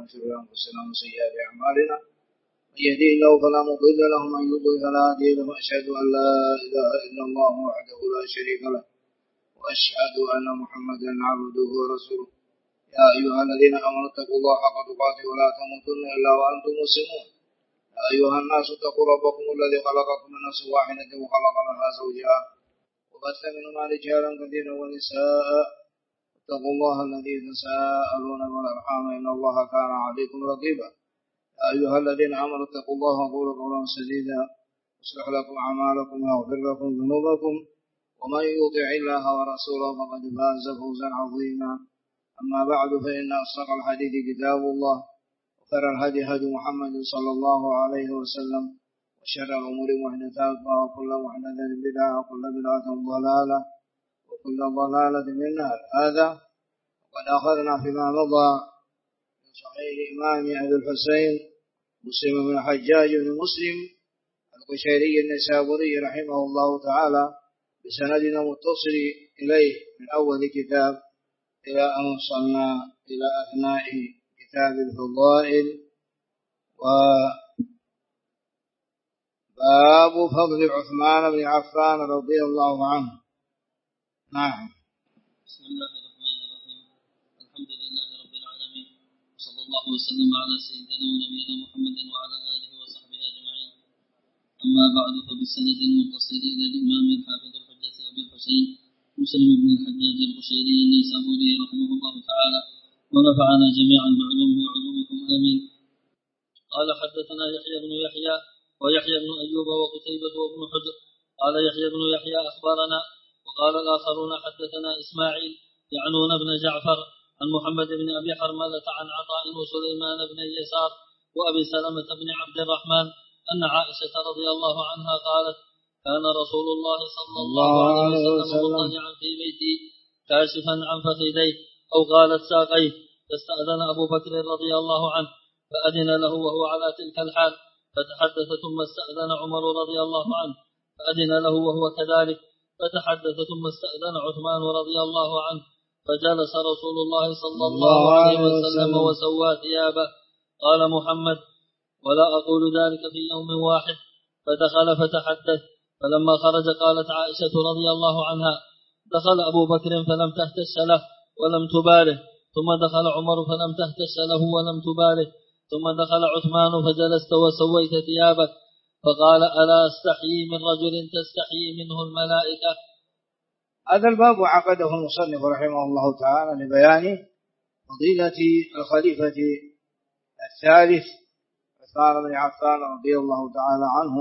من شرور أنفسنا ومن سيئات أعمالنا من يهده الله فلا مضل له ومن يضلل فلا هادي له وأشهد أن لا إله إلا الله وحده لا شريك له وأشهد أن محمدا عبده ورسوله يا أيها الذين آمنوا اتقوا الله حق تقاته ولا تموتن إلا وأنتم مسلمون يا أيها الناس اتقوا ربكم الذي خلقكم من نفس واحدة وخلق منها زوجها وبث منهما رجالا كثيرا ونساء اتقوا الله الذي تساءلون والأرحام إن الله كان عليكم رقيبا يا أيها الذين آمنوا اتقوا الله وقولوا قولا سديدا يصلح لكم أعمالكم ويغفر لكم ذنوبكم ومن يطع الله ورسوله فقد فاز فوزا عظيما أما بعد فإن أصدق الحديث كتاب الله وخير الهدي هدي محمد صلى الله عليه وسلم وشر الأمور محدثاتها وكل محدثة بدعة وكل بدعة ضلالة وكل ضلالة في النار. هذا وقد أخذنا فيما مضى من صحيح الإمام أبي الحسين مسلم بن الحجاج بن مسلم القشيري النيسابوري رحمه الله تعالى بسندنا متصل إليه من أول كتاب إلى أن وصلنا إلى أثناء كتاب الفضائل وباب فضل عثمان بن عفان رضي الله عنه. نعم. بسم الله الرحمن الرحيم. الحمد لله رب العالمين وصلى الله وسلم على سيدنا ونبينا محمد وعلى آله وصحبه أجمعين. أما بعد فبالسند المتصل إلى الإمام الحافظ الحجة أبي الحسين مسلم بن الحجاج القشيري النيسابوري رحمه الله تعالى ونفعنا جميعا بعلومه وعلومكم آمين. قال حدثنا يحيى بن يحيى ويحيى بن أيوب وقتيبة وابن حجر قال يحيى بن يحيى أخبرنا وقال الآخرون حدثنا إسماعيل يعنون بن جعفر عن محمد بن أبي حرملة عن عطاء وسليمان بن يسار وأبي سلمة بن عبد الرحمن أن عائشة رضي الله عنها قالت كان رسول الله صلى الله عليه وسلم مضطجعا في بيتي كاشفا عن فخذيه أو قالت ساقيه فاستأذن أبو بكر رضي الله عنه فأذن له وهو على تلك الحال فتحدث ثم استأذن عمر رضي الله عنه فأذن له وهو كذلك فتحدث ثم استأذن عثمان رضي الله عنه فجلس رسول الله صلى الله عليه وسلم وسوى ثيابه. قال محمد ولا أقول ذلك في يوم واحد. فدخل فتحدث فلما خرج قالت عائشة رضي الله عنها دخل أبو بكر فلم تهتش له ولم تباله ثم دخل عمر فلم تهتش له ولم تباله ثم دخل عثمان فجلست وسويت ثيابك فقال ألا أستحيي من رجل تستحيي منه الملائكة. هذا الباب عقده المصنف رحمه الله تعالى لبيان فضيلة الخليفة الثالث عثمان بن عفان رضي الله تعالى عنه.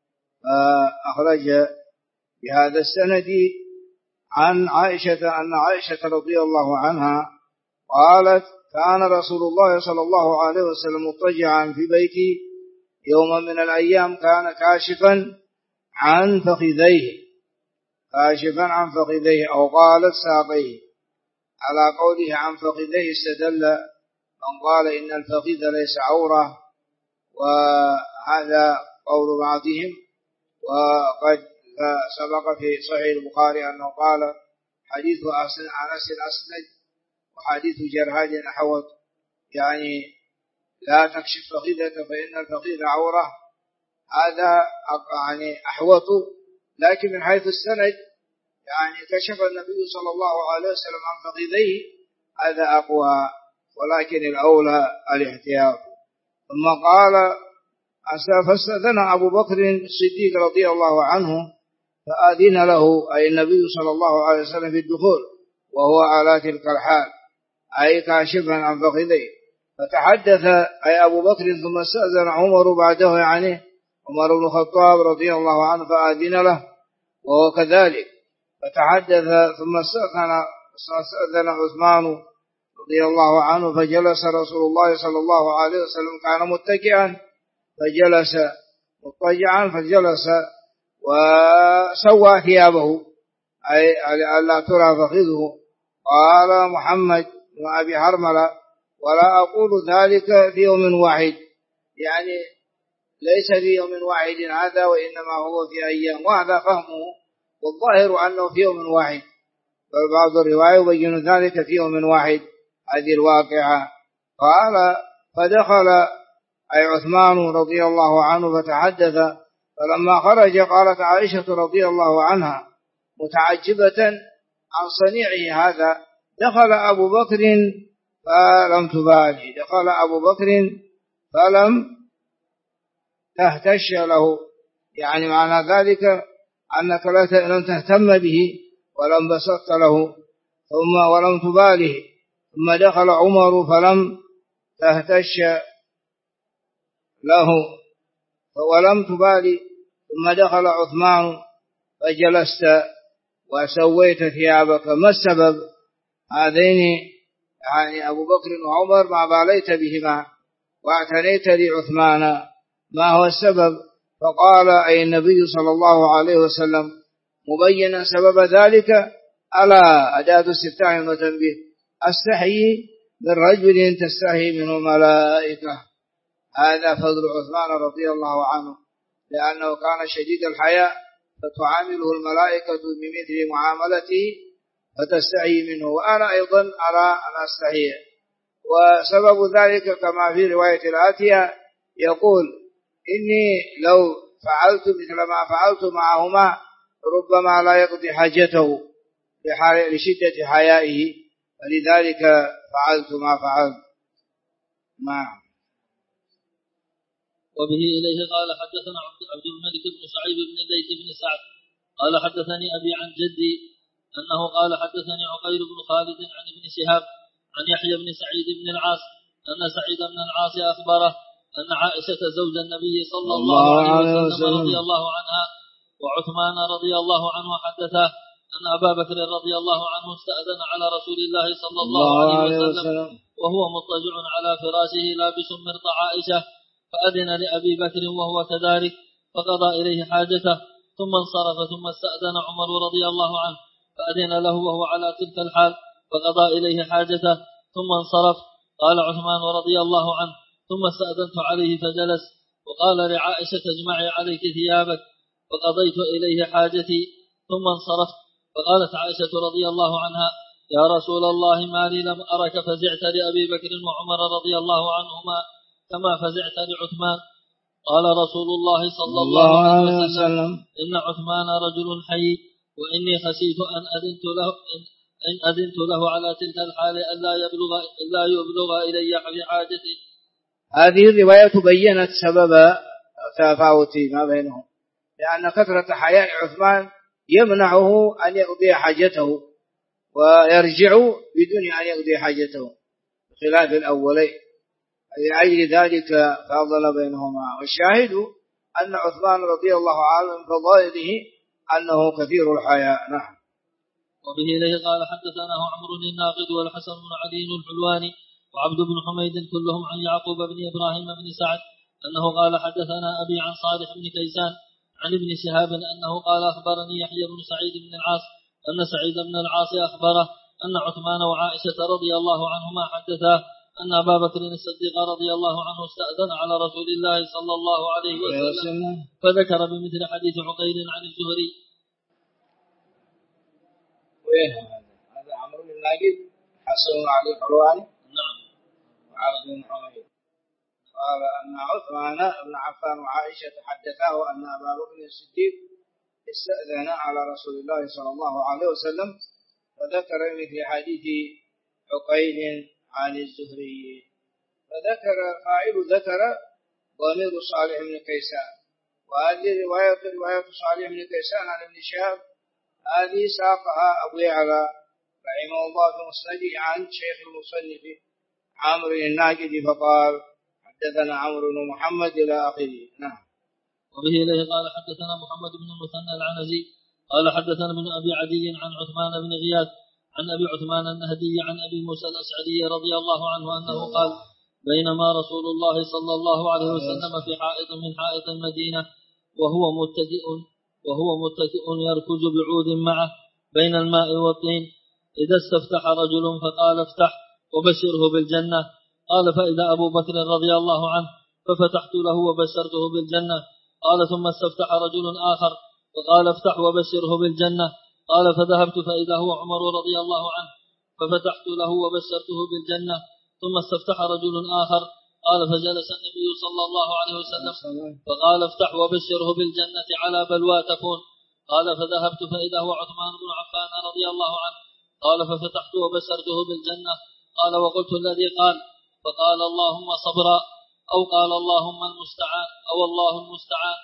فأخرج بهذا السند عن عائشة أن عائشة رضي الله عنها قالت كان رسول الله صلى الله عليه وسلم مضطجعا في بيتي يوما من الأيام كان كاشفا عن فخذيه أو قالت ساقيه. على قوله عن فخذيه استدل من قال إن الفخذ ليس عورة وهذا قول بعضهم. وقد سبق في صحيح البخاري أنه قال حديث أنس الأسند وحديث جرهاد أحوط يعني لا تكشف فخذك فإن الفخذ عورة. هذا يعني أحوط لكن من حيث السند يعني كشف النبي صلى الله عليه وسلم عن فخذيه هذا أقوى ولكن الأولى الاحتياط. ثم قال فاستأذن أبو بكر الصديق رضي الله عنه فأذن له أي النبي صلى الله عليه وسلم في الدخول وهو على تلك الحال أي كاشفا عن فخذيه فتحدث أي أبو بكر ثم استأذن عمر بعده يعني عمر بن الخطاب رضي الله عنه فأذن له وهو كذلك فتحدث ثم استأذن عثمان رضي الله عنه فجلس رسول الله صلى الله عليه وسلم كان متكئا فجلس مضطجعا فجلس وسوى ثيابه أي ألا ترى فخذه. قال محمد وأبي حرملة ولا أقول ذلك في يوم واحد يعني ليس في يوم واحد هذا وإنما هو في أيام وهذا فهمه والظاهر أنه في يوم واحد فبعض الرواية يبين ذلك في يوم واحد هذه الواقعة. قال فدخل أي عثمان رضي الله عنه فتحدث، فلما خرج قالت عائشة رضي الله عنها متعجبة عن صنيعه هذا: دخل أبو بكر فلم تبالي، دخل أبو بكر فلم تهتش له، يعني معنى ذلك أنك لم تهتم به ولم بسطت له ولم تباله. ثم دخل عمر فلم تهتش له ولم تبالي. ثم دخل عثمان فجلست وسويت ثيابك. ما السبب؟ هذين يعني أبو بكر وعمر ما باليت بهما واعتنيت لعثمان، ما هو السبب؟ فقال أي النبي صلى الله عليه وسلم مبينا سبب ذلك: ألا أداة استفتاح وتنبيه، أستحيي من رجل تستحي منه الملائكة. هذا فضل عثمان رضي الله عنه، لأنه كان شديد الحياء فتعامله الملائكة بمثل معاملته فتستحي منه، وأنا أيضا أرى أن أستحي. وسبب ذلك كما في رواية الآتية يقول: إني لو فعلت مثل ما فعلت معهما ربما لا يقضي حاجته لشدة حيائه، فلذلك فعلت ما فعلت. نعم. وبه إليه قال حدثنا عبد الملك بن شعيب بن الليث بن سعد قال حدثني أبي عن جدي أنه قال حدثني عقيل بن خالد عن ابن شهاب عن يحيى بن سعيد بن العاص أن سعيد بن العاص أخبره أن عائشة زوج النبي صلى الله عليه وسلم رضي الله عنها وعثمان رضي الله عنه حدثه أن أبا بكر رضي الله عنه استأذن على رسول الله صلى الله عليه وسلم وهو مضطجع على فراشه لابس مرط عائشة، فأذن لأبي بكر وهو كذلك فقضى إليه حاجته ثم انصرف، ثم استأذن عمر رضي الله عنه فأذن له وهو على تلك الحال فقضى إليه حاجته ثم انصرف. قال عثمان رضي الله عنه: ثم استأذنت عليه فجلس، وقال لعائشة: اجمعي عليك ثيابك، فقضيت إليه حاجتي ثم انصرفت. فقالت عائشة رضي الله عنها: يا رسول الله ما لي لم أرك فزعت لأبي بكر وعمر رضي الله عنهما كما فزعت لعثمان. قال رسول الله صلى الله عليه وسلم: إن عثمان رجل حي، وإني خشيت إن أذنت له على تلك الحال ألا يبلغ إلي في حاجتي. هذه الرواية بيّنت سبب تفاوت ما بينهم، لأن كثرة حياء عثمان يمنعه أن يقضي حاجته ويرجع بدون أن يقضي حاجته بخلاف الأولين، لأجل ذلك فضل بينهما. والشاهد أن عثمان رضي الله عنه من فضائله أنه كثير الحياء. نعم. وبه إليه قال حدثناه عمرو الناقد والحسن بن علي الحلواني وعبد بن حميد كلهم عن يعقوب بن إبراهيم بن سعد أنه قال حدثنا أبي عن صالح بن كيسان عن ابن شهاب أنه قال أخبرني يحيى بن سعيد بن العاص أن سعيد بن العاص أخبره أن عثمان وعائشة رضي الله عنهما حدثا أن أبا بكر الصديق رضي الله عنه استأذن على رسول الله صلى الله عليه وسلم فذكر بمثل حديث عقيل عن الزهري. وين هذا؟ عمرو بن الناقد حسن علي الحلواني. نعم. وعبد بن حميد قال أن عثمان بن عفان وعائشة حدثاه أن أبا بكر الصديق استأذن على رسول الله صلى الله عليه وسلم وذكر مثل حديث عقيل عن الزهري. فذكر فاعل ذكر ضمير صالح بن كيسان، وهذه رواية صالح بن كيسان عن ابن شهاب هذه ساقها أبو يعلى رحمه الله في مسنده عن شيخ المصنف عمرو الناقد فقال حدثنا عمرو بن محمد إلى آخره. نعم. وبه إليه قال حدثنا محمد بن المثنى العنزي قال حدثنا ابن أبي عدي عن عثمان بن غياث عن أبي عثمان النهدي عن أبي موسى الأشعري رضي الله عنه أنه قال: بينما رسول الله صلى الله عليه وسلم في حائط من حائط المدينة وهو متكئ يركز بعود معه بين الماء والطين، إذا استفتح رجل فقال: افتح وبشره بالجنة. قال: فإذا أبو بكر رضي الله عنه ففتحت له وبشرته بالجنة. قال: ثم استفتح رجل آخر فقال: افتح وبشره بالجنة. قال: فذهبت فإذا هو عمر رضي الله عنه ففتحت له وبشرته بالجنة. ثم استفتح رجل آخر قال فجلس النبي صلى الله عليه وسلم فقال افتح وبشره بالجنة على بلوى تكون. قال فذهبت فإذا هو عثمان بن عفان رضي الله عنه. قال ففتحت وبشرته بالجنة. قال وقلت الذي قال فقال اللهم صبرا أو قال اللهم المستعان أو الله المستعان.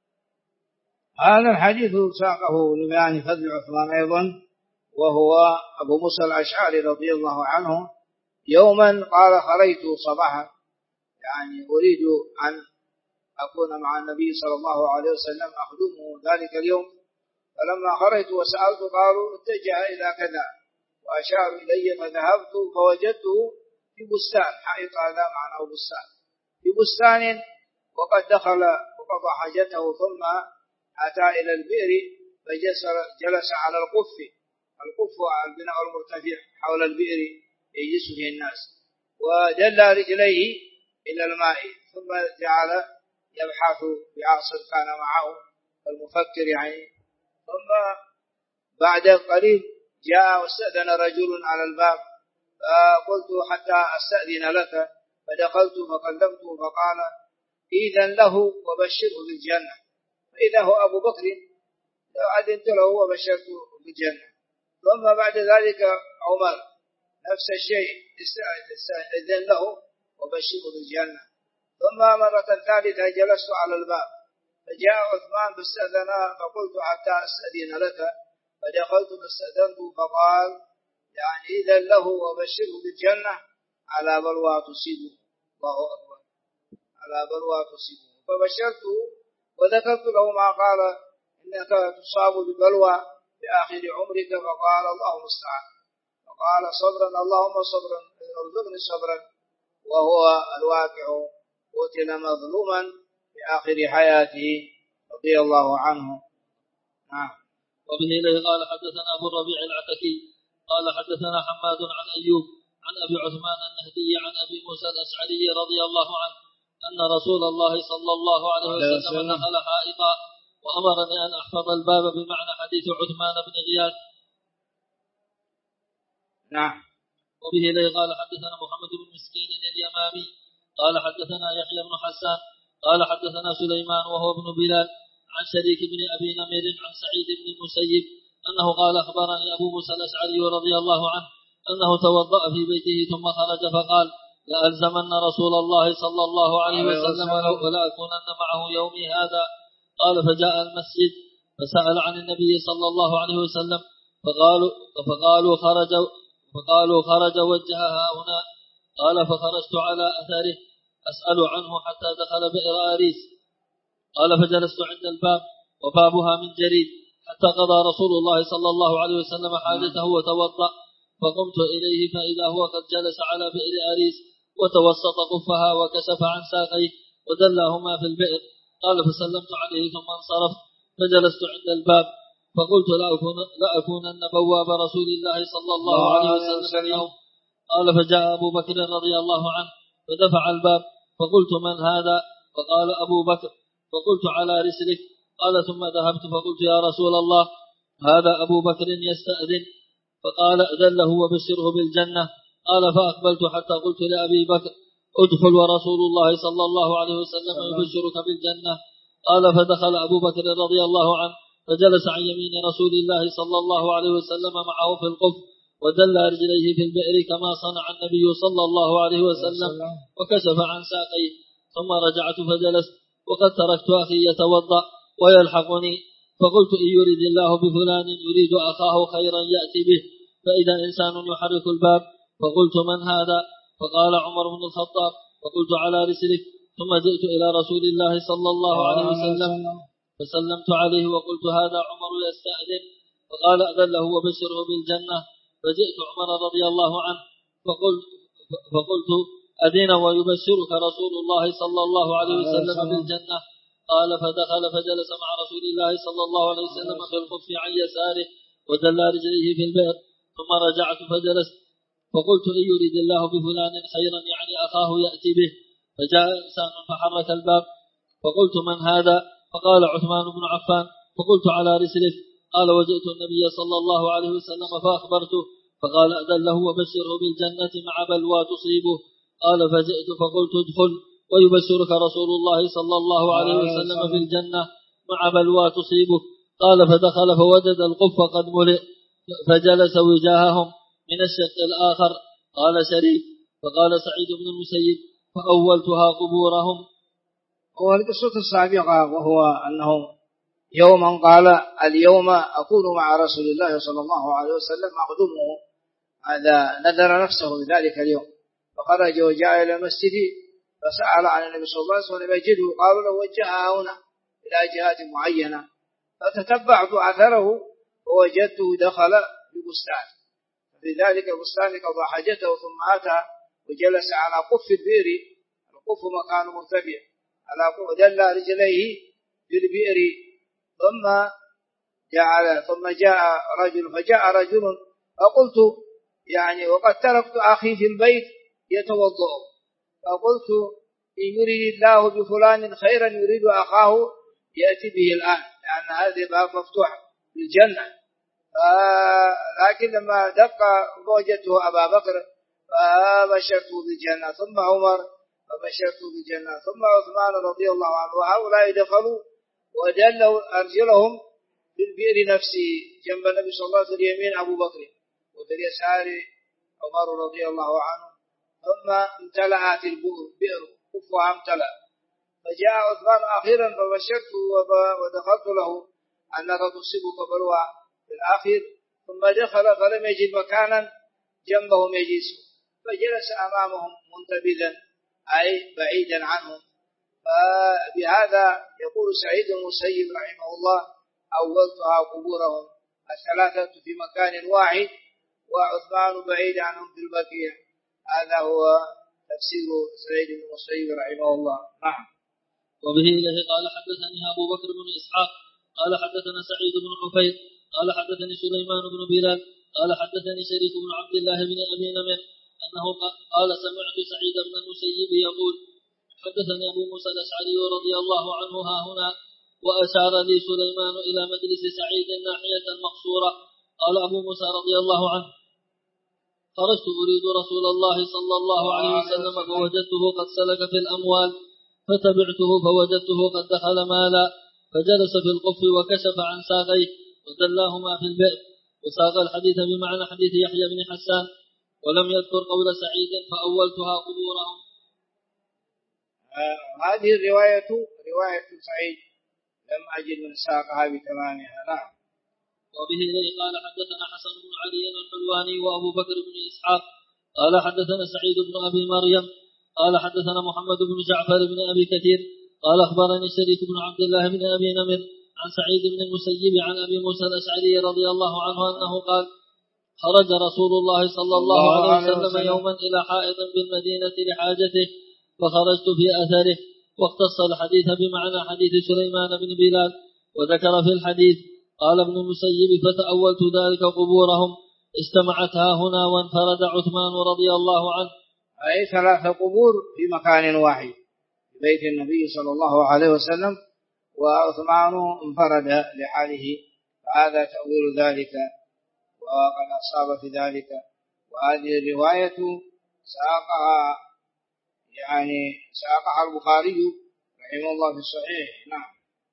هذا الحديث ساقه لبيان فضل عثمان أيضا، وهو أبو موسى الأشعري رضي الله عنه يوما قال خرجت صباحا، يعني أريد أن أكون مع النبي صلى الله عليه وسلم أخدمه ذلك اليوم، فلما خرجت وسألت قالوا اتجه إلى كذا وأشاروا إلي، فذهبت فوجدته في بستان، حائط هذا معناه بستان، في بستان وقد دخل وقضى حاجته ثم أتى إلى البئر فجلس على القف البناء المرتفع حول البئر يجلس فيه الناس، ودل رجليه إلى الماء، ثم جعل يبحث بعصر كان معه المفكر يعني. ثم بعد قليل جاء واستأذن رجل على الباب، فقلت حتى أستأذن لك، فدخلت فكلمته فقال إذن له وبشره بالجنة، فإذا هو أبو بكر أذنت له وبشرته بالجنة. ثم بعد ذلك عمر نفس الشيء استأذن له وبشره بالجنة. ثم مرة ثالثة جلست على الباب فجاء عثمان فاستأذن، فقلت حتى أستأذن لك، فدخلت فاستأذنت فقال يعني إذن له وبشره بالجنة على بلوى تصيبه. الله أكبر، على بلوى تصيبه. فبشرته وذكرت له ما قال إنك تصاب ببلوى في آخر عمرك، فقال الله المستعان، فقال صبرا اللهم صبرا ارزقني صبرا، وهو الواقع قتل مظلوما في آخر حياته رضي الله عنه. وبه إليه قال حدثنا أبو الربيع العتكي قال حدثنا حماد عن أيوب عن أبي عثمان النهدي عن أبي موسى الأشعري رضي الله عنه أن رسول الله صلى الله عليه وسلم دخل حائطا وأمرني أن أحفظ الباب، بمعنى حديث عثمان بن غياث. نعم. وبه إليه قال حدثنا محمد بن مسكين اليمامي قال حدثنا يحيى بن حسان قال حدثنا سليمان وهو ابن بلال عن شريك بن أبي نمير عن سعيد بن المسيب أنه قال أخبرني أبو موسى الأشعري رضي الله عنه أنه توضأ في بيته ثم خرج فقال لألزمن رسول الله صلى الله عليه وسلم ولا أكونن معه يومي هذا. قال فجاء المسجد فسأل عن النبي صلى الله عليه وسلم فقالوا خرج وجهها هنا. قال فخرجت على أثره أسأل عنه حتى دخل بئر آريس. قال فجلست عند الباب وبابها من جريد حتى قضى رسول الله صلى الله عليه وسلم حاجته وتوضأ، فقمت إليه فإذا هو قد جلس على بئر آريس وتوسط قفها وكشف عن ساقيه ودلاهما في البئر. قال فسلمت عليه ثم انصرفت فجلست عند الباب فقلت لا أكونن بواب رسول الله صلى الله عليه وسلم اليوم. قال فجاء أبو بكر رضي الله عنه فدفع الباب فقلت من هذا؟ فقال أبو بكر، فقلت على رسلك. قال ثم ذهبت فقلت يا رسول الله هذا أبو بكر يستأذن، فقال أذن له وبشره بالجنة. قال فأقبلت حتى قلت لأبي بكر ادخل ورسول الله صلى الله عليه وسلم يبشرك بالجنة. قال فدخل أبو بكر رضي الله عنه فجلس عن يمين رسول الله صلى الله عليه وسلم معه في القف ودل رجليه في البئر كما صنع النبي صلى الله عليه وسلم وكشف عن ساقيه. ثم رجعت فجلست وقد تركت أخي يتوضأ ويلحقني، فقلت إن يريد الله بفلان يريد أخاه خيرا يأتي به، فإذا إنسان يحرك الباب فقلت من هذا؟ فقال عمر بن الخطاب، فقلت على رسلك. ثم جئت إلى رسول الله صلى الله عليه وسلم فسلمت عليه وقلت هذا عمر يستأذن، فقال أذن له وبشره بالجنة. فجئت عمر رضي الله عنه فقلت أذن ويبشرك رسول الله صلى الله عليه وسلم بالجنة. قال فدخل فجلس مع رسول الله صلى الله عليه وسلم في القف عن يساره ودل رجليه في البئر. ثم رجعت فجلست فقلت إن يريد الله بفلان خيرا يعني أخاه يأتي به. فجاء إنسان فحرك الباب فقلت من هذا؟ فقال عثمان بن عفان. فقلت على رسلك. قال وجئت النبي صلى الله عليه وسلم فأخبرته، فقال أذن له وبشره بالجنة مع بلوى تصيبه. قال فجئت فقلت ادخل ويبشرك رسول الله صلى الله عليه وسلم بالجنة مع بلوى تصيبك. قال فدخل فوجد القف قد ملئ فجلس وجاههم من الشق الآخر. قال شريك فقال سعيد بن المسيب فأولتها قبورهم. هو القصة السابقة، وهو أنه يوما قال اليوم أكون مع رسول الله صلى الله عليه وسلم أخدمه، هذا نذر نفسه بذلك اليوم، فخرج وجاء إلى المسجد فسأل عن النبي صلى الله عليه وسلم يجده، قالوا له وجهها هنا إلى جهات معينة، فتتبعت أثره ووجدته دخل في بستان، في ذلك البستان قضى حاجته ثم أتى وجلس على قف البئر، القف مكان مرتفع، على قف دل رجليه في البئر، ثم جاء رجل فقلت يعني وقد تركت أخي في البيت يتوضأ، فقلت إن يريد الله بفلان خيرا يريد أخاه يأتي به الآن، لأن هذا باب مفتوح بالجنة. لكن لما دق وجدته أبا بكر فبشرته بالجنة، ثم عمر فبشرته بالجنة، ثم عثمان رضي الله عنه، وهؤلاء دخلوا ودلوا أرجلهم بالبئر نفسه جنب النبي صلى الله عليه وسلم، يمين أبو بكر وفي اليسار عمر رضي الله عنه، ثم امتلأت البئر كفها امتلأ، فجاء عثمان أخيرا فبشرته ودخلت له أنك تصيبك بلوى في الآخر، ثم دخل فلم يجد مكانا جنبهم يجلس، فجلس أمامهم منتبذا أي بعيدا عنهم. فبهذا يقول سعيد المسيب رحمه الله أولتها قبورهم، الثلاثة في مكان واحد وعثمان بعيد عنهم في البقيع. هذا هو تفسير سعيد المسيب رحمه الله. نعم. وبه إليه قال حدثني أبو بكر بن إسحاق قال حدثنا سعيد بن حفيظ قال حدثني سليمان بن بلال قال حدثني شريك بن عبد الله بن أبي نمر أنه قال سمعت سعيد بن المسيب يقول حدثني أبو موسى الأشعري رضي الله عنه ها هنا، وأشار لي سليمان إلى مجلس سعيد ناحية مقصورة. قال أبو موسى رضي الله عنه خرجت أريد رسول الله صلى الله عليه وسلم فوجدته قد سلك في الأموال، فتبعته فوجدته قد دخل مالا، فجلس في القف وكشف عن ساقيه ودلاهما في البئر، وساق الحديث بمعنى حديث يحيى بن حسان، ولم يذكر قول سعيد فأولتها قبورهم. هذه الرواية رواية سعيد لم أجد من ساقها بتمامها. نعم. وبه إليه قال حدثنا حسن بن علي الحلواني وأبو بكر بن إسحاق قال حدثنا سعيد بن أبي مريم قال حدثنا محمد بن جعفر بن أبي كثير قال أخبرني شريك بن عبد الله بن أبي نمر عن سعيد بن المسيب عن أبي موسى الأشعري رضي الله عنه أنه قال خرج رسول الله صلى الله عليه وسلم يوما إلى حائط بالمدينة لحاجته، فخرجت في أثره، واختص الحديث بمعنى حديث سليمان بن بلال، وذكر في الحديث قال ابن المسيب فتأولت ذلك قبورهم اجتمعتها هنا وانفرد عثمان رضي الله عنه. أي 3 قبور في مكان واحد في بيت النبي صلى الله عليه وسلم، وعثمان انفرد لحاله، فهذا تأويل ذلك وقد أصاب في ذلك. وهذه الرواية ساقها البخاري رحمه الله في الصحيح. نعم.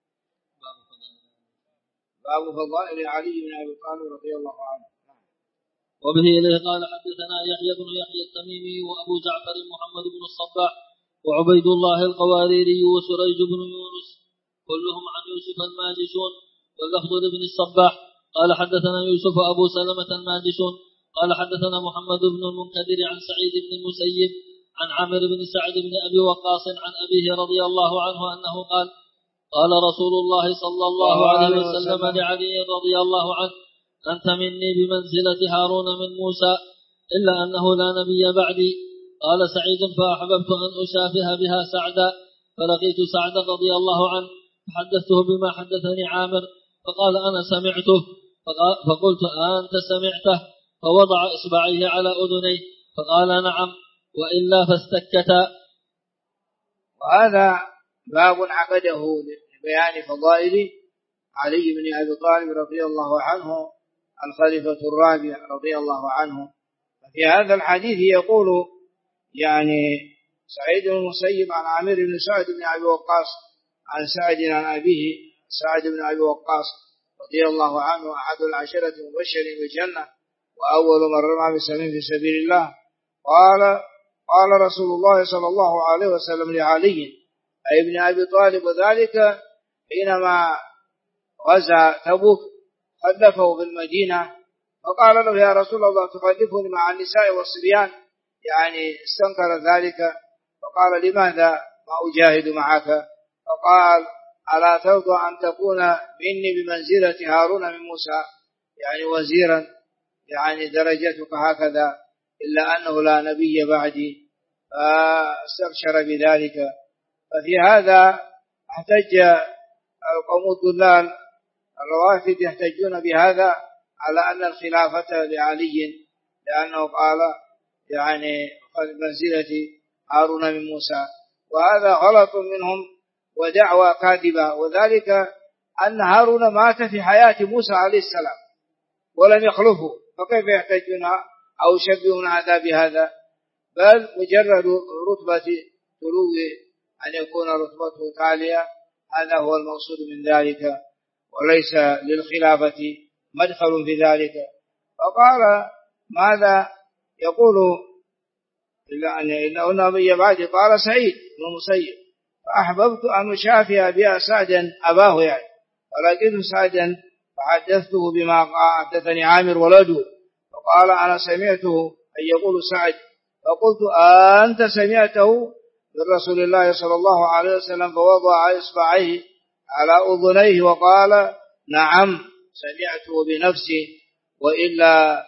باب فضائل علي بن أبي طالب رضي الله عنه. وبه إليه قال حدثنا يحيى بن يحيى التميمي وأبو جعفر محمد بن الصباح وعبيد الله القواريري وسريج بن يونس كلهم عن يوسف الماجشون، واللفظ لابن الصباح قال حدثنا يوسف أبو سلمة الماجشون قال حدثنا محمد بن المنكدر عن سعيد بن المسيب عن عامر بن سعد بن أبي وقاص عن أبيه رضي الله عنه أنه قال قال رسول الله صلى الله عليه وسلم لعلي رضي الله عنه أنت مني بمنزلة هارون من موسى إلا أنه لا نبي بعدي. قال سعيد فأحببت أن أشافه بها سعدا، فلقيت سعد رضي الله عنه فحدثته بما حدثني عامر، فقال أنا سمعته، فقلت أنت سمعته؟ فوضع إصبعيه على أذنيه فقال نعم وإلا فاستكتا. وهذا باب عقده لبيان فضائل علي بن أبي طالب رضي الله عنه الخليفة الرابع رضي الله عنه. ففي هذا الحديث يقول يعني سعيد بن المسيب عن عامر بن سعد بن أبي وقاص عن سعد عن أبيه سعد بن أبي وقاص رضي الله عنه أحد العشرة المبشرين بالجنة وأول من رمى بسهم في سبيل الله. قال رسول الله صلى الله عليه وسلم لعلي أي ابن أبي طالب، وذلك حينما غزا تبوك خلفه في المدينة، فقال له يا رسول الله تخلفني مع النساء والصبيان، يعني استنكر ذلك، فقال لماذا ما أجاهد معك؟ فقال ألا ترضى أن تكون مني بمنزلة هارون من موسى، يعني وزيرا، يعني درجتك هكذا، إلا أنه لا نبي بعدي، فاستبشر بذلك. ففي هذا احتج القوم الضلال الروافد يحتجون بهذا على أن الخلافة لعلي، لأنه قال يعني منزلة هارون من موسى، وهذا غلط منهم ودعوى كاذبة، وذلك أن هارون مات في حياة موسى عليه السلام ولم يخلفه، فكيف يحتجون أو يشبهون هذا بهذا؟ بل مجرد رتبة تلو أن يكون رتبته تالية، هذا هو المقصود من ذلك، وليس للخلافة مدخل في ذلك. فقال ماذا يقول إلا أن نبي بعدي؟ قال سعيد بن المسيب فأحببت أن أشافي بها سعدا أباه، يعني ولكن سعدا فحدثته بما حدثني عامر ولده، فقال أنا سمعته أن يقول سعد، فقلت أنت سمعته من رسول الله صلى الله عليه وسلم؟ فوضع إصبعيه على أذنيه وقال نعم سمعته بنفسي، وإلا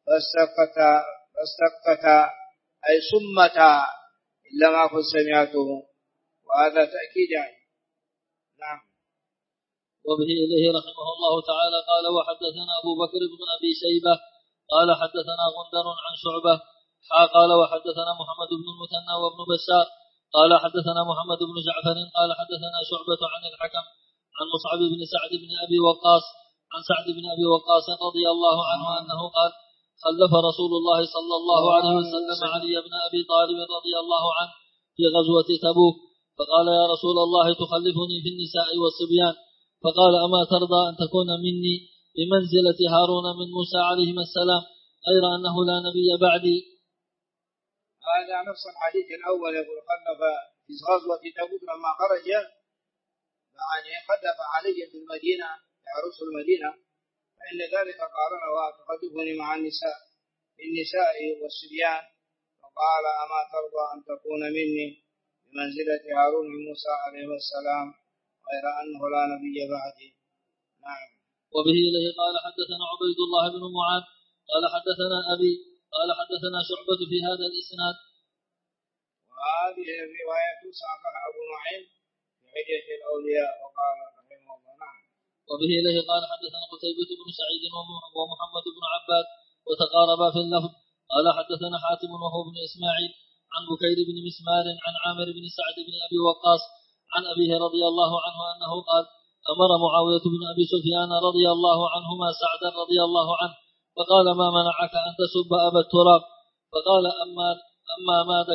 فاستقت أي صمت إلا ما كنت سمعته، وهذا تأكيد يعني. نعم. وبه إليه رحمه الله تعالى قال وحدثنا أبو بكر بن أبي شيبة قال حدثنا غندر عن شعبة قال وحدثنا محمد بن المثنى وابن بشار قال حدثنا محمد بن جعفر قال حدثنا شعبة عن الحكم عن مصعب بن سعد بن أبي وقاص عن سعد بن أبي وقاص رضي الله عنه أنه قال خلف رسول الله صلى الله عليه وسلم علي بن أبي طالب رضي الله عنه في غزوة تبوك، فقال يا رسول الله تخلفني في النساء والصبيان؟ فقال أما ترضى أن تكون مني بمنزلة هارون من موسى عليهما السلام غير أنه لا نبي بعدي؟ هذا نفس الحديث الأول، يقول خلف في غزوة تبوك لما خرج، يعني خلف علي في المدينة يعرس المدينة، فإن ذلك قال له تخلفني مع النساء والصبيان، فقال أما ترضى أن تكون مني بمنزلة هارون من موسى عليه السلام غير أنه لا نبي بعدي. نعم. وبه إليه قال حدثنا عبيد الله بن معاذ قال حدثنا أبي قال حدثنا شعبة في هذا الإسناد. وهذه الرواية ساقها أبو نعيم في حلية الأولياء وقال رحمه الله. نعم. وبه إليه قال حدثنا قتيبة بن سعيد ومحمد بن عباد وتقاربا في اللفظ. قال حدثنا حاتم وهو بن إسماعيل عن بكير بن مسمار عن عامر بن سعد بن أبي وقاص عن أبيه رضي الله عنه أنه قال أمر معاوية بن أبي سفيان رضي الله عنهما سعدا رضي الله عنه فقال ما منعك أن تسب أبا التراب؟ فقال أما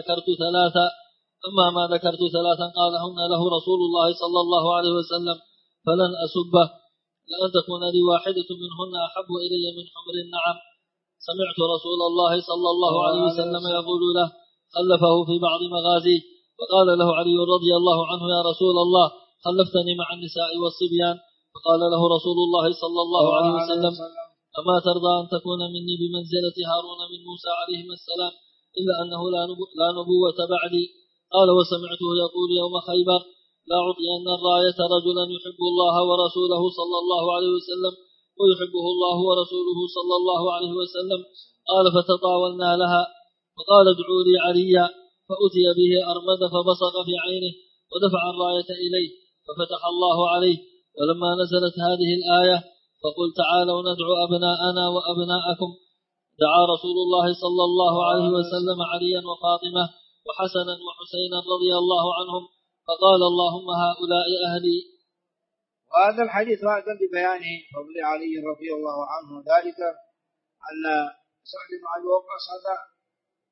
ما ذكرت ثلاثا قالهن له رسول الله صلى الله عليه وسلم فلن أسبه، لأن تكون لي واحدة منهن أحب إلي من حمر النعم. سمعت رسول الله صلى الله عليه وسلم يقول له خلفه في بعض مغازيه، فقال له علي رضي الله عنه يا رسول الله خلفتني مع النساء والصبيان؟ فقال له رسول الله صلى الله عليه وسلم أما ترضى أن تكون مني بمنزلة هارون من موسى عليهما السلام إلا أنه لا نبوة بعدي؟ قال وسمعته يقول يوم خيبر لا أعطين الراية رجلا يحب الله ورسوله صلى الله عليه وسلم ويحبه الله ورسوله صلى الله عليه وسلم. قال فتطاولنا لها، فقال ادعوا لي عليا، فأتي به أرمد فبصق في عينه ودفع الراية إليه ففتح الله عليه. ولما نزلت هذه الآية فقل تعالوا ندعو أبناءنا وأبناءكم دعا رسول الله صلى الله عليه وسلم عليا وفاطمة وحسنا وحسينا رضي الله عنهم فقال اللهم هؤلاء أهلي. وهذا الحديث هذا ببيان فضل علي رضي الله عنه، ذلك أن سعد بن أبي وقاص هذا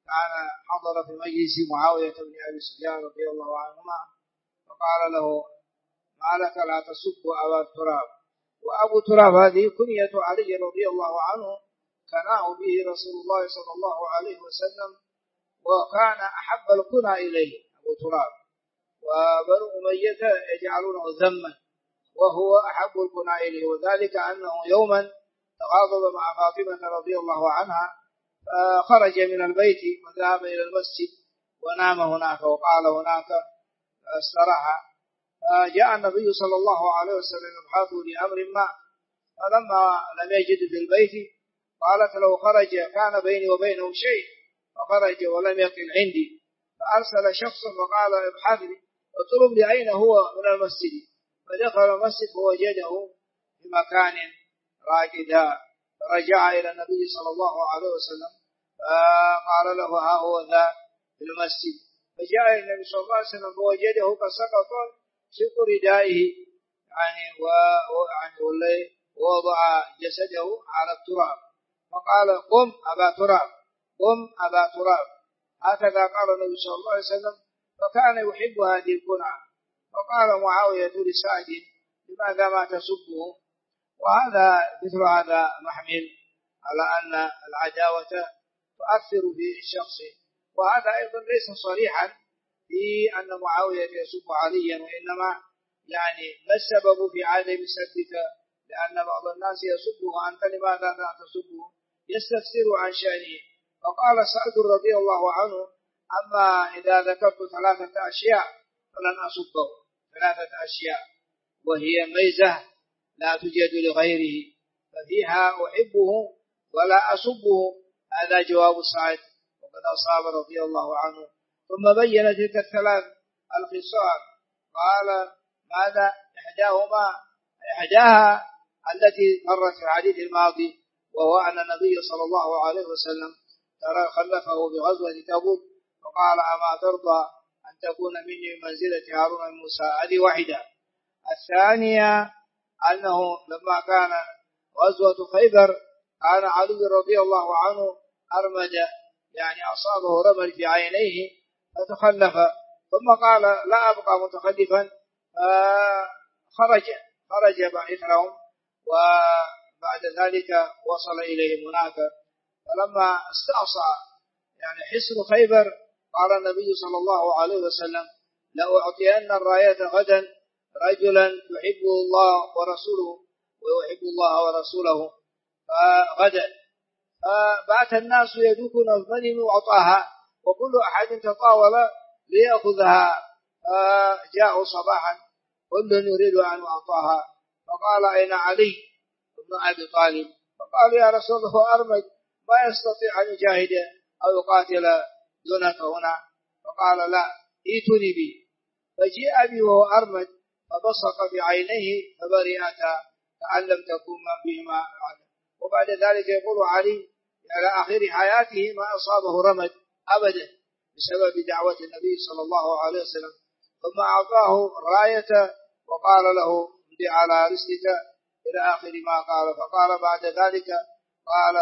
كان حضر في مجلس معاوية بن أبي سفيان رضي الله عنهما فقال له: ما لك لا تسب أبا تراب. وأبو تراب هذه كنية علي رضي الله عنه كناه به رسول الله صلى الله عليه وسلم، وكان أحب الكنى إليه أبو تراب، وبنو أمية يجعلونه ذما وهو أحب الكنى إليه. وذلك أنه يوما تغاضب مع فاطمة رضي الله عنها فخرج من البيت وذهب إلى المسجد ونام هناك وقال هناك استراح. فجاء النبي صلى الله عليه وسلم يبحث لأمر ما، فلما لم يجد في البيت قالت له خرج، كان بيني وبينه شيء فخرج ولم يقل عندي، فأرسل شخصا فقال: ابحث لي اطلب لي أين هو من المسجد. فدخل المسجد فوجده في مكان راكدا، فرجع إلى النبي صلى الله عليه وسلم فقال له: ها هو ذا في المسجد. فجاء النبي صلى الله عليه وسلم فوجده قد سقط شق ردائه ووضع جسده على التراب، فقال: قم أبا تراب، قم أبا تراب. هكذا قال النبي صلى الله عليه وسلم، فكان يحب هذه الكنى. فقال معاوية لسعد: لماذا ما تسبه؟ وهذا مثل هذا محمل على أن العداوة تؤثر في الشخص، وهذا أيضا ليس صريحا في أن معاوية يسب عليا، وإنما ما السبب في عدم سبك؟ لأن بعض الناس يسبه: أنت لماذا لا تسبه؟ يستفسر عن شأنه. فقال سعد رضي الله عنه: أما إذا ذكرت 3 أشياء فلن أسبه، 3 أشياء وهي ميزة لا توجد لغيره، ففيها أحبه ولا أسبه. هذا جواب سعد وقد أصاب رضي الله عنه. ثم بين تلك 3 الخصال، قال: ماذا؟ إحداها التي مرت في الحديث الماضي، وهو أن النبي صلى الله عليه وسلم خلفه بغزوة تبوك وقال: أما ترضى أن تكون مني منزلة هارون من موسى؟ هذه واحدة. الثانية أنه لما كان غزوة خيبر كان علي رضي الله عنه أرمد، أصابه رمل في عينيه فتخلف، ثم قال: لا أبقى متخلفا، خرج إثرهم، وبعد ذلك وصل إليهم هناك. فلما استعصى حصن خيبر قال النبي صلى الله عليه وسلم: لأعطين الراية غدا رجلا يحبه الله ورسوله ويحب الله ورسوله. فغدا فبعث الناس يدوكون الغنم وعطاها، وكل أحد تطاول ليأخذها، فجاءوا صباحا كل يريد أن أعطاها، فقال: أين علي بن أبي طالب؟ فقال: يا رسول الله أرمد ما يستطيع أن يجاهد أو يقاتل دونك هنا. فقال: لا، ائتني بي. فجاء بي وهو أرمد فبصق بعينيه فبرئتا كأن لم تكن بهما عدم. وبعد ذلك يقول علي على آخر حياته: ما أصابه رمد أبدا بسبب دعوة النبي صلى الله عليه وسلم. ثم أعطاه الراية وقال له: امضي على رسلك إلى آخر ما قال. فقال بعد ذلك قال: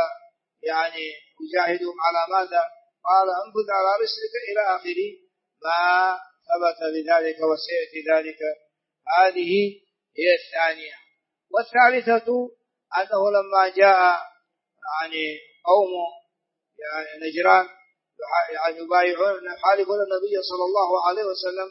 أجاهدهم على ماذا؟ قال: انفذ على رسلك إلى آخر ما ثبت بذلك وسيأتي ذلك. هذه هي الثانية. والثالثة أنه لما جاء قوم نجران يحالفون النبي صلى الله عليه وسلم،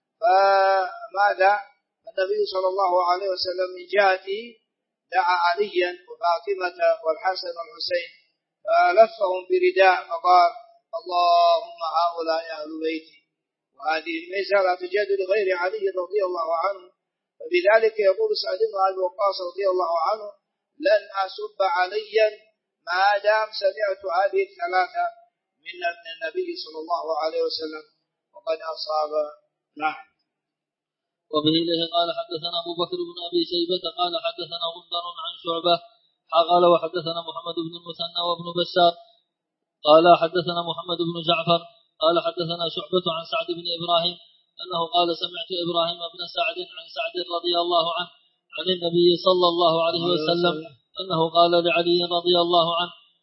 فماذا؟ النبي صلى الله عليه وسلم من جهته دعا عليا وفاطمة والحسن والحسين فلفهم برداء فقال: اللهم هؤلاء أهل بيتي. وهذه الميزة لا توجد لغير علي رضي الله عنه. فبذلك يقول سعد بن أبي وقاص رضي الله عنه: لن أسب عليا ما دام سمعت هذه 3 من النبي صلى الله عليه وسلم وقد أصاب. نعم. وبه إليه قال: حدثنا أبو بكر بن أبي شيبة قال: حدثنا غندر عن شعبة قال: وحدثنا محمد بن المثنى وابن بشار قال: حدثنا محمد بن جعفر قال: حدثنا شعبة عن سعد بن إبراهيم أنه قال: سمعت إبراهيم بن سعد عن سعد رضي الله عنه عن النبي صلى الله عليه وسلم أنه قال لعلي رضي الله عنه: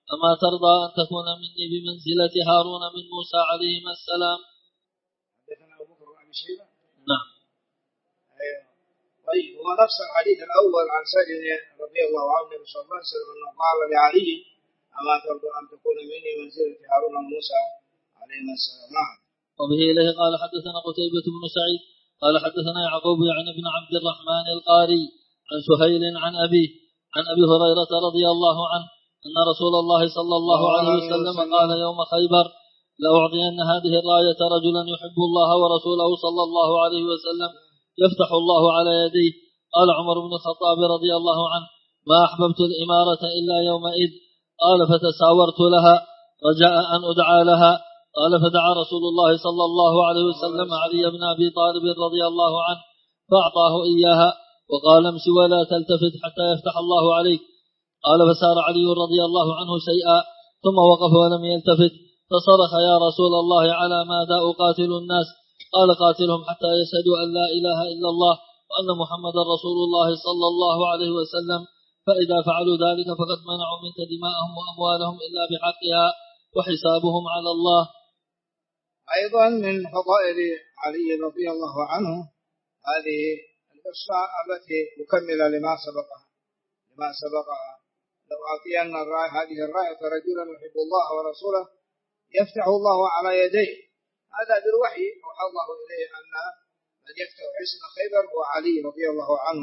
أما ترضى أن تكون مني بمنزلة هارون من موسى عليهما السلام؟ حدثنا أبو بكر بن أبي شيبة. نعم. أيوه. طيب هو نفس الحديث الأول عن سعد رضي الله عنه النبي صلى الله عليه وسلم أنه قال لعلي أما ترضى أن تكون مني منزلة هارون من موسى عليهما السلام. نعم. وبه إليه قال حدثنا قتيبة بن سعيد قال حدثنا يعقوب يعني بن عبد الرحمن القاري عن سهيل عن أبيه عن أبي هريرة رضي الله عنه أن رسول الله صلى الله عليه وسلم قال يوم خيبر لأعطين هذه الراية رجلا يحب الله ورسوله صلى الله عليه وسلم يفتح الله على يديه. قال عمر بن الخطاب رضي الله عنه ما أحببت الإمارة إلا يومئذ. قال فتساورت لها رجاء أن أدعى لها. قال فدعا رسول الله صلى الله عليه وسلم علي بن أبي طالب رضي الله عنه فأعطاه إياها وقال امش ولا تلتفت حتى يفتح الله عليك. قال فسار علي رضي الله عنه شيئا ثم وقف ولم يلتفت فصرخ يا رسول الله على ماذا أقاتل الناس؟ قال قاتلهم حتى يشهدوا أن لا إله إلا الله وأن محمدا رسول الله صلى الله عليه وسلم فإذا فعلوا ذلك فقد منعوا منك دماءهم وأموالهم إلا بحقها وحسابهم على الله. أيضا من فضائل علي رضي الله عنه هذه القصة التي مكملة لما سبقها لو أعطينا هذه الراية رجلا يحب الله ورسوله يفتح الله على يديه. هذا بالوحي أوحى الله إليه أن من يفتح حصن خيبر هو علي رضي الله عنه.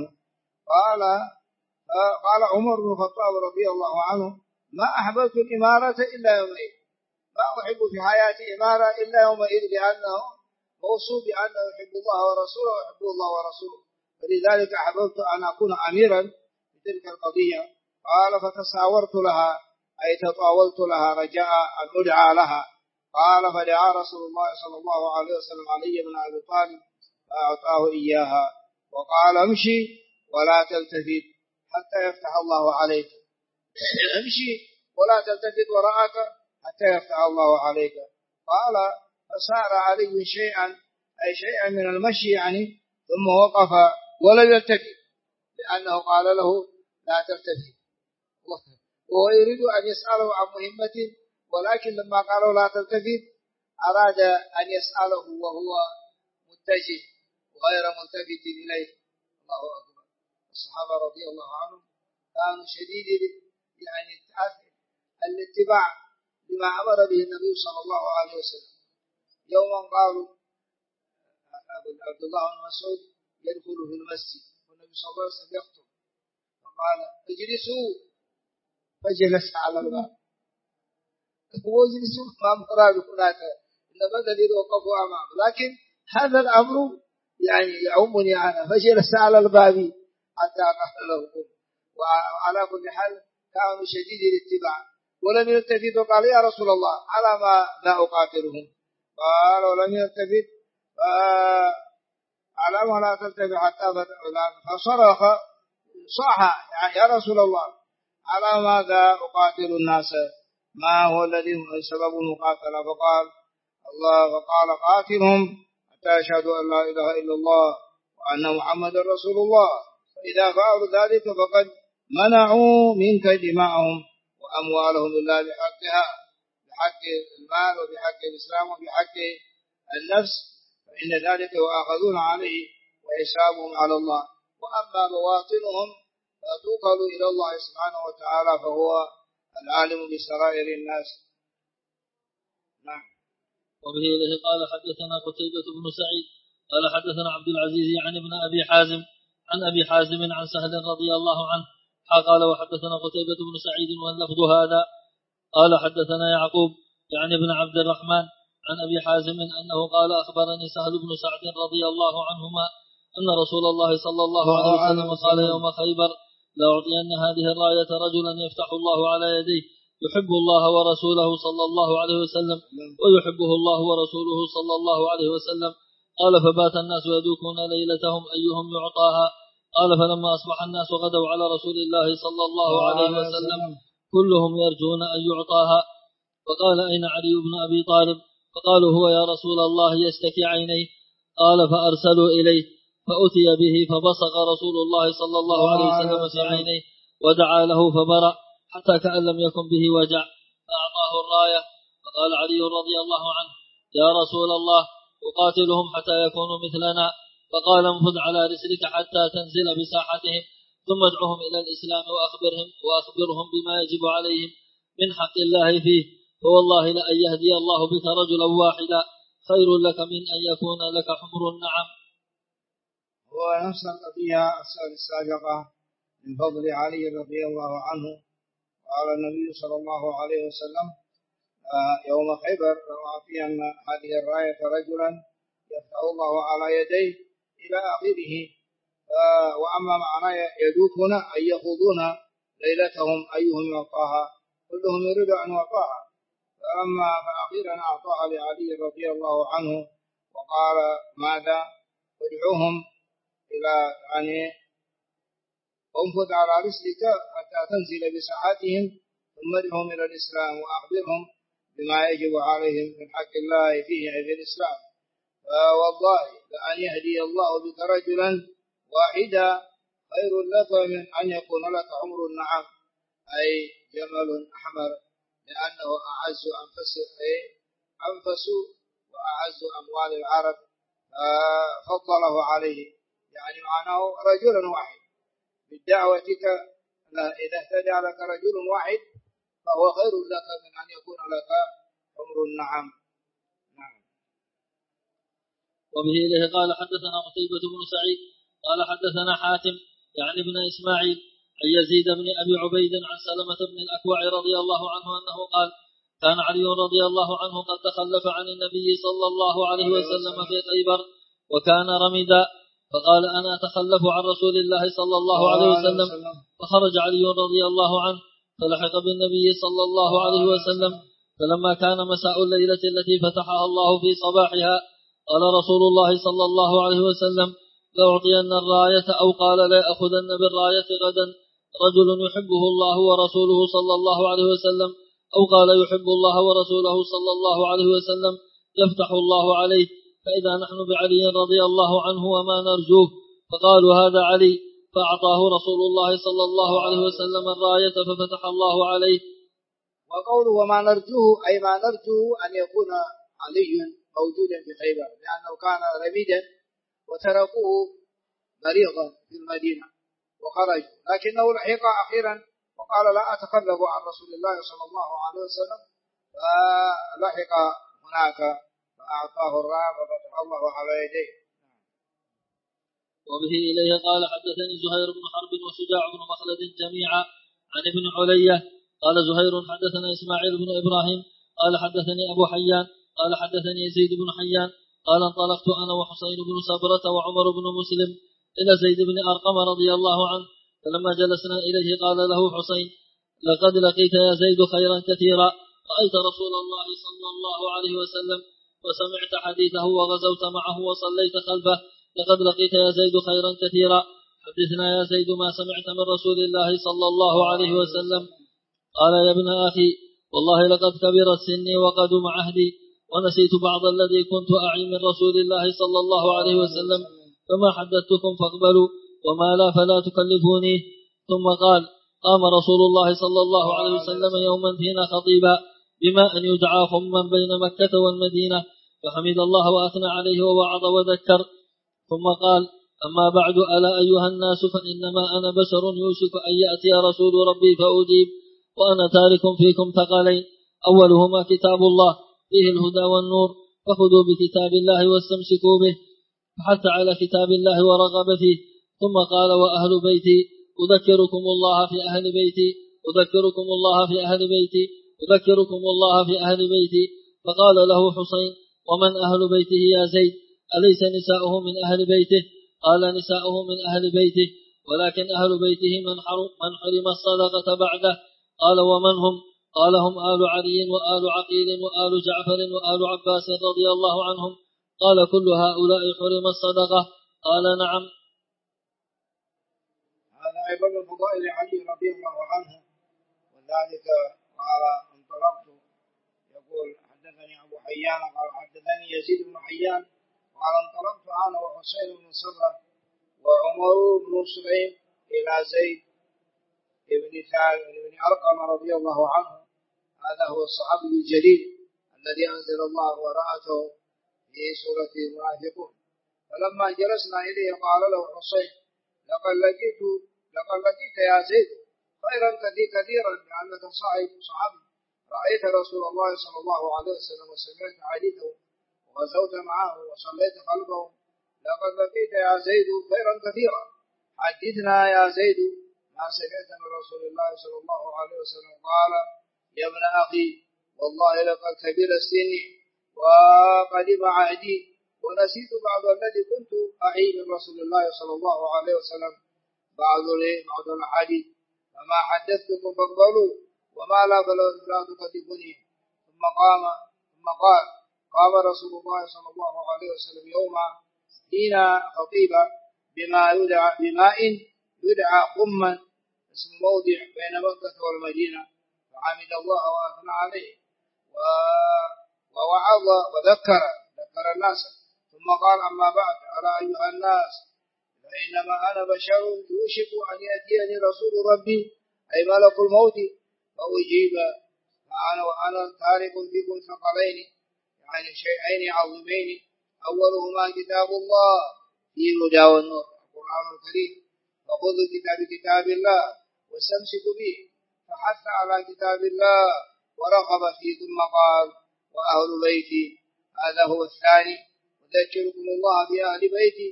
قال عمر بن الخطاب رضي الله عنه ما أحببت الإمارة إلا يومئذ. ما أحب في حياتي إمارة إلا يومئذ لأنه موصوف بأنه يحب الله ورسوله ويحب الله ورسوله فلذلك أحببت أن أكون أميرا في تلك القضية. قال فتساورت لها أي تطاولت لها رجاء أن أدعى لها. قال فدعا رسول الله صلى الله عليه وسلم علي بن أبي طالب فأعطاه إياها وقال امشي ولا تلتفت حتى يفتح الله عليك. امشي ولا تلتفت وراءك حتى يفتح الله عليك. قال فسار علي شيئا أي شيئا من المشي يعني ثم وقف ولم يلتفت لأنه قال له لا تلتفت وهو يريد أن يسأله عن مهمة ولكن لما قالوا لا تلتفت أراد أن يسأله وهو متجه وغير ملتفت إليه. الله أكبر. الصحابة رضي الله عنهم كانوا شديد يعني الاتباع لما أمر به النبي صلى الله عليه وسلم. يوما قالوا عبد الله بن مسعود يدخل في المسجد والنبي صلى الله عليه وسلم يخطب فقال اجلسوا فجلس على الباب وجلسوا ما مراد هناك إنما الذي وقفوا أمامه لكن هذا الأمر يعني يعمني أنا فجلس على الباب حتى قال له وعلى كل حال كانوا شديد الاتباع ولم يلتفت وقال يا رسول الله على ما لا أقاتلهم. قال ولم يلتفت على ما لا تلتفت حتى فصرخ صاح يا رسول الله على ماذا أقاتل الناس ما هو الذي سبب المقاتلة؟ فقال الله فقال قاتلهم حتى يشهدوا أن لا إله إلا الله وأن محمد رسول الله فإذا فعلوا ذلك فقد منعوا منك دماءهم وأموالهم إلا بحقها بحق المال وبحق الإسلام وبحق النفس فإن ذلك يؤاخذون عليه وحسابهم على الله. وأما بواطنهم فتوكل إلى الله سبحانه وتعالى فهو العالم بسرائر الناس. نعم. وبه إليه قال حدثنا قتيبة بن سعيد قال حدثنا عبد العزيز عن ابن أبي حازم عن أبي حازم عن سهل رضي الله عنه قال وحدثنا قتيبة بن سعيد واللفظ هذا قال حدثنا يعقوب يعني ابن عبد الرحمن عن أبي حازم أنه قال أخبرني سهل بن سعد رضي الله عنهما أن رسول الله صلى الله عليه وسلم قال يوم خيبر لأعطين هذه الراية رجلا يفتح الله على يديه يحب الله ورسوله صلى الله عليه وسلم ويحبه الله ورسوله صلى الله عليه وسلم. قال فبات الناس يدوكون ليلتهم أيهم يعطاها. قال فلما أصبح الناس وغدوا على رسول الله صلى الله عليه وسلم كلهم يرجون أن يعطاها. فقال أين علي بن أبي طالب؟ فقالوا هو يا رسول الله يشتكي عينيه. قال فأرسلوا إليه فأتي به فبصق رسول الله صلى الله عليه وسلم في عينيه ودعا له فبرأ حتى كأن لم يكن به وجع الراية. فقال علي رضي الله عنه: يا رسول الله أقاتلهم حتى يكونوا مثلنا. فقال: انفذ على رسلك حتى تنزل بساحتهم، ثم ادعهم إلى الإسلام وأخبرهم بما يجب عليهم من حق الله فيه، فوالله لأن يهدي الله بك رجلا واحدا خير لك من أن يكون لك حمر النعم. هو نفس القضية السابقة من فضل علي رضي الله عنه. قال النبي صلى الله عليه وسلم يوم خيبر روى فيه أن هذه الراية رجلا يفتح الله على يديه إلى آخره. وأما معنى يدوكون أن يخوضون ليلتهم أيهم يعطاها، كلهم يريد أن يعطاها. فأخيرا أعطاها لعلي رضي الله عنه وقال: ماذا؟ ادعوهم إلى انفذ على رسلك حتى تنزل بساحتهم، ثم ادعهم إلى الإسلام وأخبرهم بما يجب عليهم من حق الله فيه في الإسلام، والله لأن يهدي الله بك رجلا واحدا خير لك من أن يكون لك عمر النعم، أي جمل أحمر، لأنه أعز أنفس وأعز أموال العرب، فضله عليه. يعني معناه رجل واحد بدعوتك، إذا اهتدى لك رجل واحد فهو خير لك من أن يكون لك عمر النعم. نعم. وبه إليه قال حدثنا قتيبة بن سعيد قال حدثنا حاتم يعني ابن إسماعيل عن يزيد بن أبي عبيد عن سلمة بن الأكوع رضي الله عنه أنه قال: كان علي رضي الله عنه قد تخلف عن النبي صلى الله عليه وسلم في خيبر وكان رمدا، فقال: أنا أتخلف عن رسول الله صلى الله عليه وسلم. فخرج علي رضي الله عنه فلحق بالنبي صلى الله عليه وسلم، فلما كان مساء الليلة التي فتحها الله في صباحها قال رسول الله صلى الله عليه وسلم: لأعطين الراية، أو قال: لا أخذن بالراية غدا رجل يحبه الله ورسوله صلى الله عليه وسلم، أو قال: يحب الله ورسوله صلى الله عليه وسلم يفتح الله عليه، فإذا نحن بعلي رضي الله عنه وما نرجوه. فقالوا: هذا علي، فأعطاه رسول الله صلى الله عليه وسلم الراية ففتح الله عليه. وقوله وما نرجوه أي ما نرجوه أن يكون علي موجودا في خيبر، لأنه كان رميدا وتركوه مريضا في المدينة وخرج، لكنه لحق أخيرا وقال: لا أتخلف عن رسول الله صلى الله عليه وسلم، فلحق هناك فأعطاه الراية ففتح الله على يديه. وبه إليه قال حدثني زهير بن حرب وشجاع بن مخلد جميعا عن ابن علية قال زهير حدثنا إسماعيل بن إبراهيم قال حدثني أبو حيان قال حدثني يزيد بن حيان قال: انطلقت أنا وحسين بن سبرة وعمر بن مسلم إلى زيد بن أرقم رضي الله عنه، فلما جلسنا إليه قال له حسين: لقد لقيت يا زيد خيرا كثيرا، رأيت رسول الله صلى الله عليه وسلم وسمعت حديثه وغزوت معه وصليت خلفه، لقد لقيت يا زيد خيرا كثيرا، حدثنا يا زيد ما سمعت من رسول الله صلى الله عليه وسلم. قال: يا ابن أخي، والله لقد كبرت سني وقدم عهدي، ونسيت بعض الذي كنت أعي من رسول الله صلى الله عليه وسلم، فما حدثتكم فاقبلوا، وما لا فلا تكلفوني. ثم قال: قام رسول الله صلى الله عليه وسلم يوما فينا خطيبا بما أن يدعى خما بين مكة والمدينة، فحمد الله وأثنى عليه ووعظ وذكر، ثم قال: أما بعد، ألا أيها الناس، فإنما أنا بشر يوشك أن يأتي رسول ربي فأجيب، وأنا تارك فيكم ثقلين، أولهما كتاب الله فيه الهدى والنور، فخذوا بكتاب الله واستمسكوا به، فحتى على كتاب الله ورغب فيه. ثم قال: وأهل بيتي أذكركم الله في أهل بيتي، أذكركم الله في أهل بيتي، أذكركم الله في أهل بيتي. فقال له حسين: ومن أهل بيته يا زيد؟ أليس نساؤه من أهل بيته؟ قال: نساؤه من أهل بيته، ولكن أهل بيته من حرم الصدقة بعده. قال: ومن هم؟ قال: هم آل علي وآل عقيل وآل جعفر وآل عباس رضي الله عنهم. قال: كل هؤلاء حرم الصدقة؟ قال: نعم. هذا أيضا من فضائل علي رضي الله عنه، وذلك قال: انطلقت، يقول حدثني أبو حيان قال حدثني يزيد بن حيان قال: انطلقت أنا وحسين بن سبرة وعمر بن سليم إلى زيد بن أرقم رضي الله عنه هذا هو الصحابي الجليل الذي أنزل الله وراءته في سورة المنافقون. فلما جلسنا إليه قال له حسين لقد لقيت يا زيد خيرا كثيرا لأنك صحابي رأيت رسول الله صلى الله عليه وسلم وسمعت حديثه وغزوت معه وصليت قلبه. لقد لقيت يا زيد خيرا كثيرا، حدثنا يا زيد ما سمعت من رسول الله صلى الله عليه وسلم. قال يا ابن أخي والله لقد كبر سني وقدم عهدي ونسيت بعض الذي كنت أعي من رسول الله صلى الله عليه وسلم بعض الحديث، فما حدثتكم فاقبلوا وما لا فلا تكذبوني. ثم قام رسول الله صلى الله عليه وسلم يوما حين خطيبا بماء يدعى قما اسم موضع بين مكة والمدينة، فحمد الله وأثنى عليه ووعظ وذكر الناس. ثم قال أما بعد ألا أيها الناس فإنما أنا بشر يوشك أن يأتيني رسول ربي أي ملك الموت فأجيب وأنا تارك فيكم ثقلين يعني شيئين عظيمين، أولهما كتاب الله فيه هدى والنور القرآن الكريم، فخذوا كتاب الله واستمسكوا به، فحث على كتاب الله ورغب فيه. ثم قال وأهل بيتي هذا هو الثاني، أذكركم الله بأهل بيتي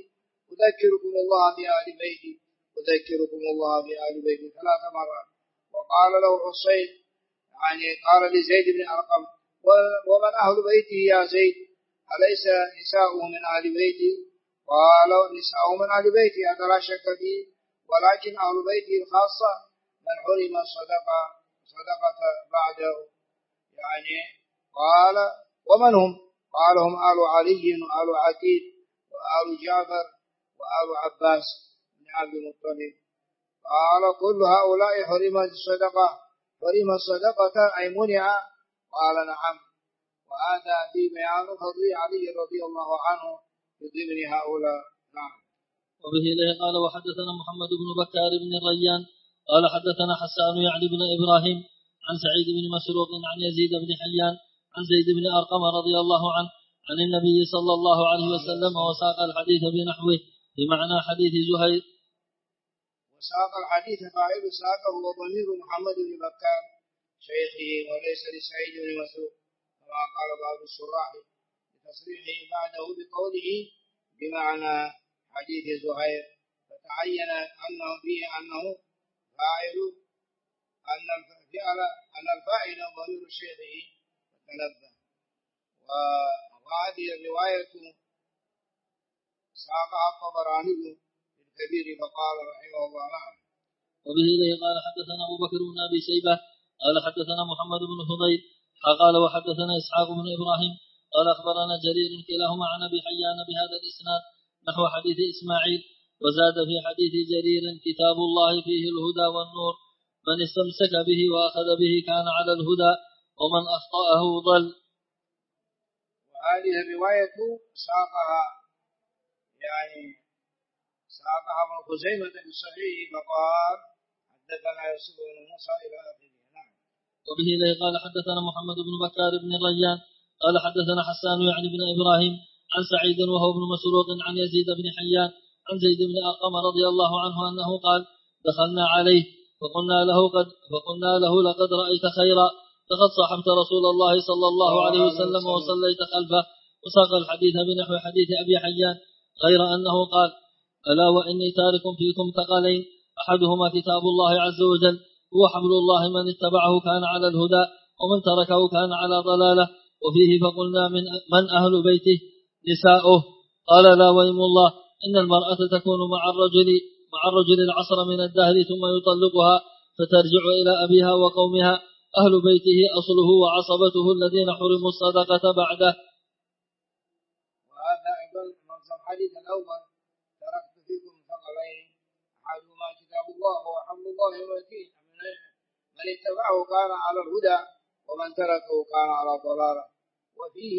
ثلاث مرات. وقال له حسين يعني قال لزيد بن أرقم ومن أهل بيته يا زيد أليس نساؤه من أهل بيتي؟ قال نساؤه من أهل بيتي هذا لا شك فيه، ولكن أهل بيته الخاصة من حرم الصدقة بعده. يعني قال ومن هم؟ قال هم آل علي وآل عقيل وآل جعفر وآل عباس بن عبد المطلب. قال كل هؤلاء حرم الصدقة أي منع؟ قال نعم. وهذا في بيان فضل علي رضي الله عنه في ضمن هؤلاء. نعم. وبه إليه قال وحدثنا محمد بن بكار بن الريان قال حدثنا حسان يعني بن إبراهيم عن سعيد بن مسروق عن يزيد بن حيان عن زيد بن أرقم رضي الله عنه عن النبي صلى الله عليه وسلم وساق الحديث بنحوه بمعنى حديث زهير. وساق الحديث فاعل ساقه وضمير محمد بن بكار شيخه وليس لسعيد بن مسروق كما قال بعض الشراح بتصريحه بعده بقوله بمعنى حديث زهير، فتعين أنه فيه أنه فاعل أن الفاعل ضمير شيخه فتنبه. وهذه الرواية ساقها الطبراني في الكبير فقال رحمه الله. نعم. وبه إليه قال حدثنا أبو بكر بن أبي شيبة قال حدثنا محمد بن فضيل قال وحدثنا إسحاق بن إبراهيم قال أخبرنا جرير كلاهما عن أبي حيان بهذا الإسناد نحو حديث إسماعيل، وزاد في حديث جرير كتاب الله فيه الهدى والنور، من استمسك به وأخذ به كان على الهدى ومن أخطأه ضل. وهذه الرواية ساقها ابن خزيمة في صحيحه فقال حدثنا يوسف بن موسى إلى آخره. نعم. وبه إليه قال حدثنا محمد بن بكار بن الريان قال حدثنا حسان يعني بن إبراهيم عن سعيد وهو ابن مسروق عن يزيد بن حيان عن زيد بن أرقم رضي الله عنه أنه قال دخلنا عليه فقلنا له لقد رأيت خيرا لقد صاحبت رسول الله صلى الله عليه وسلم وصليت خلفه، وساق الحديث بنحو حديث أبي حيان غير أنه قال ألا وإني تارك فيكم ثقلين أحدهما كتاب الله عز وجل هو حبل الله من اتبعه كان على الهدى ومن تركه كان على ضلاله. وفيه فقلنا من أهل بيته؟ نساؤه. قال لا ويم الله إن المرأة تكون مع الرجل العصر من الدهر ثم يطلقها فترجع إلى أبيها وقومها، أهل بيته أصله وعصبته الذين حرموا الصدقة بعده. وهذا أيضا منصب حديث الأول تركت فيكم ثقلين أحدهما كتاب الله وحمد الله ومتين من اتبعه كان على الهدى ومن تركه كان على ضلاله. وفيه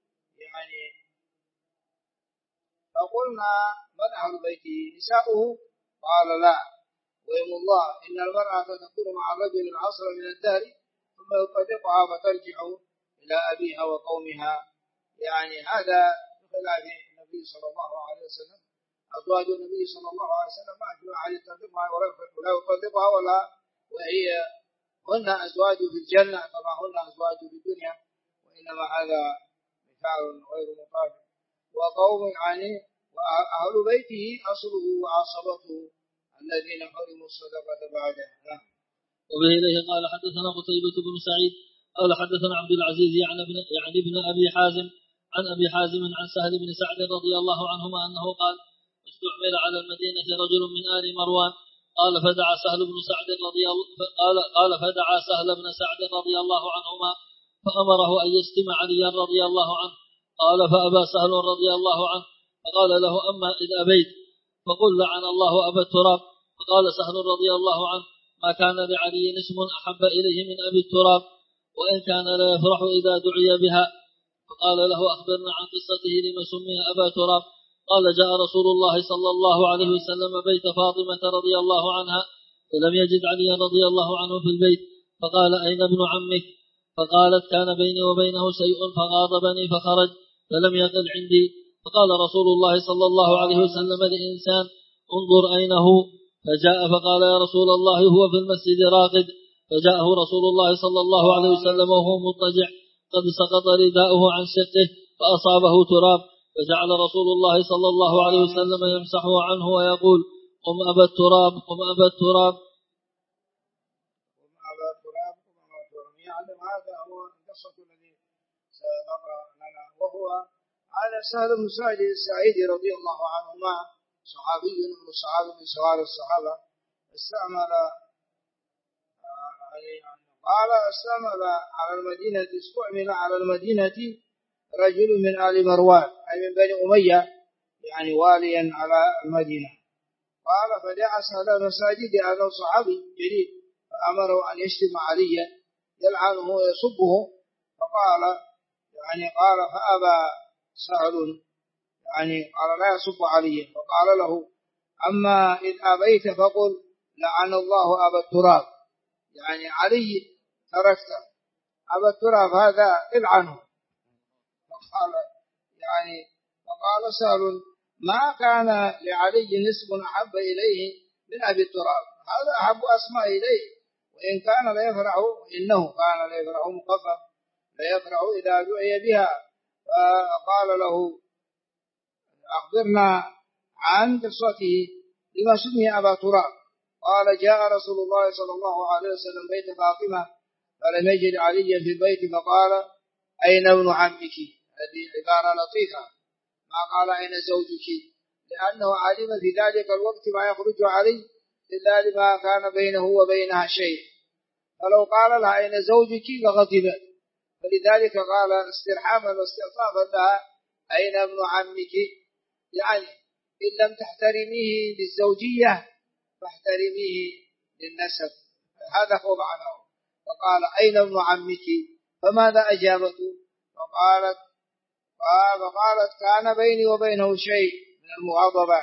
فقلنا من أهل بيته؟ نساؤه. قال لا ويم الله إن المرأة تكون مع الرجل العصر من الدهر ثم يطلقها فترجع إلى أبيها وقومها. يعني هذا بخلاف النبي صلى الله عليه وسلم. أزواج النبي صلى الله عليه وسلم ما في أحد يطلقها ولا يطلقها وهي هن أزواج في الجنة كما هن أزواج في الدنيا، وإنما هذا مثال غير مطابق. وقوم يعني وأهل بيته أصله وعصبته الذين حرموا الصدقة بعده. وبه إليه قال حدثنا قتيبة بن سعيد قال حدثنا عبد العزيز يعني ابن أبي حازم عن أبي حازم عن سهل بن سعد رضي الله عنهما أنه قال استعمل على المدينة رجل من آل مروان قال فدعا سهل بن سعد رضي الله عنهما فأمره أن يشتم عليا رضي الله عنه قال فأبى سهل رضي الله عنه فقال له أما إذ أبيت فقل لعن الله أبا التراب. فقال سهل رضي الله عنه ما كان لعلي اسم أحب إليه من أبي التراب وإن كان لا يفرح إذا دعي بها. فقال له أخبرنا عن قصته لما سمي أبا تراب. قال جاء رسول الله صلى الله عليه وسلم بيت فاطمة رضي الله عنها فلم يجد علي رضي الله عنه في البيت فقال أين ابن عمك؟ فقالت كان بيني وبينه شيء فغاضبني فخرج فلم يقل عندي. فقال رسول الله صلى الله عليه وسلم لإنسان انظر أين هو؟ فجاء فقال يا رسول الله هو في المسجد راقد. فجاءه رسول الله صلى الله عليه وسلم وهو مضطجع قد سقط رداؤه عن شقه فأصابه تراب فجعل رسول الله صلى الله عليه وسلم يمسحه عنه ويقول قم أبا التراب قم أبا التراب. يعني هذا هو القصة الذي سبق لنا وهو هذا سهل بن سعيد رضي الله عنهما صحابي من الصحابة من صغار الصحابة استعمل على المدينة رجل من آل مروان أي من بني أمية يعني واليا على المدينة. قال فدعا سهل بن سعيد لأنه صحابي جليل فأمره أن يشتم عليا يلعنه ويسبه فقال فأبى سهل قال لا يسب علي. فقال له أما إذ أبيت فقل لعن الله أبا التراب علي تركته أبا التراب هذا العنه. فقال سهل ما كان لعلي نسب أحب إليه من أبي التراب هذا أحب أسماء إليه وإن كان لا يفرح إنه كان لا يفرح مخفف لا يفرح إذا دعي بها. فقال له أخبرنا عن قصته لما سمي أبا تراب. قال جاء رسول الله صلى الله عليه وسلم بيت فاطمة فلم يجد عليا في البيت فقال أين ابن عمك؟ هذه عبارة لطيفة ما قال أين زوجك لأنه علم في ذلك الوقت ما يخرج عليه إلا لما كان بينه وبينها شيء. فلو قال لها أين زوجك لغضبت فلذلك قال استرحاما واستعطافا لها أين ابن عمك إن لم تحترميه للزوجية فاحترميه للنسب هذا هو معناه. فقال أين ابن عمك؟ فماذا أجابته؟ فقالت كان بيني وبينه شيء من المغاضبة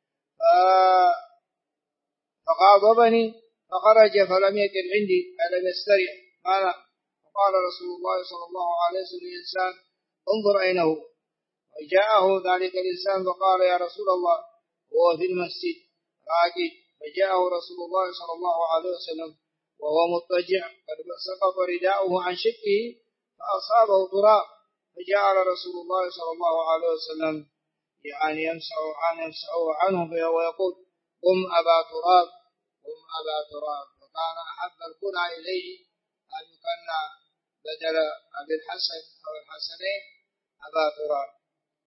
فغاضبني فخرج فلم يكن عندي ألم يستريح ماذا؟ فقال رسول الله صلى الله عليه وسلم الإنسان انظر أين هو؟ وجاءه ذلك الإنسان فقال يا رسول الله هو في المسجد راكد. فجاءه رسول الله صلى الله عليه وسلم وهو مضطجع قد سقط رداؤه عن شقه فأصابه تراب. فجعل رسول الله صلى الله عليه وسلم يمسحه عنه ويقول قم أبا تراب قم أبا تراب. فكان أحب الكنى إليه أن يكنى بدل أبي الحسن أو الحسنين أبا تراب.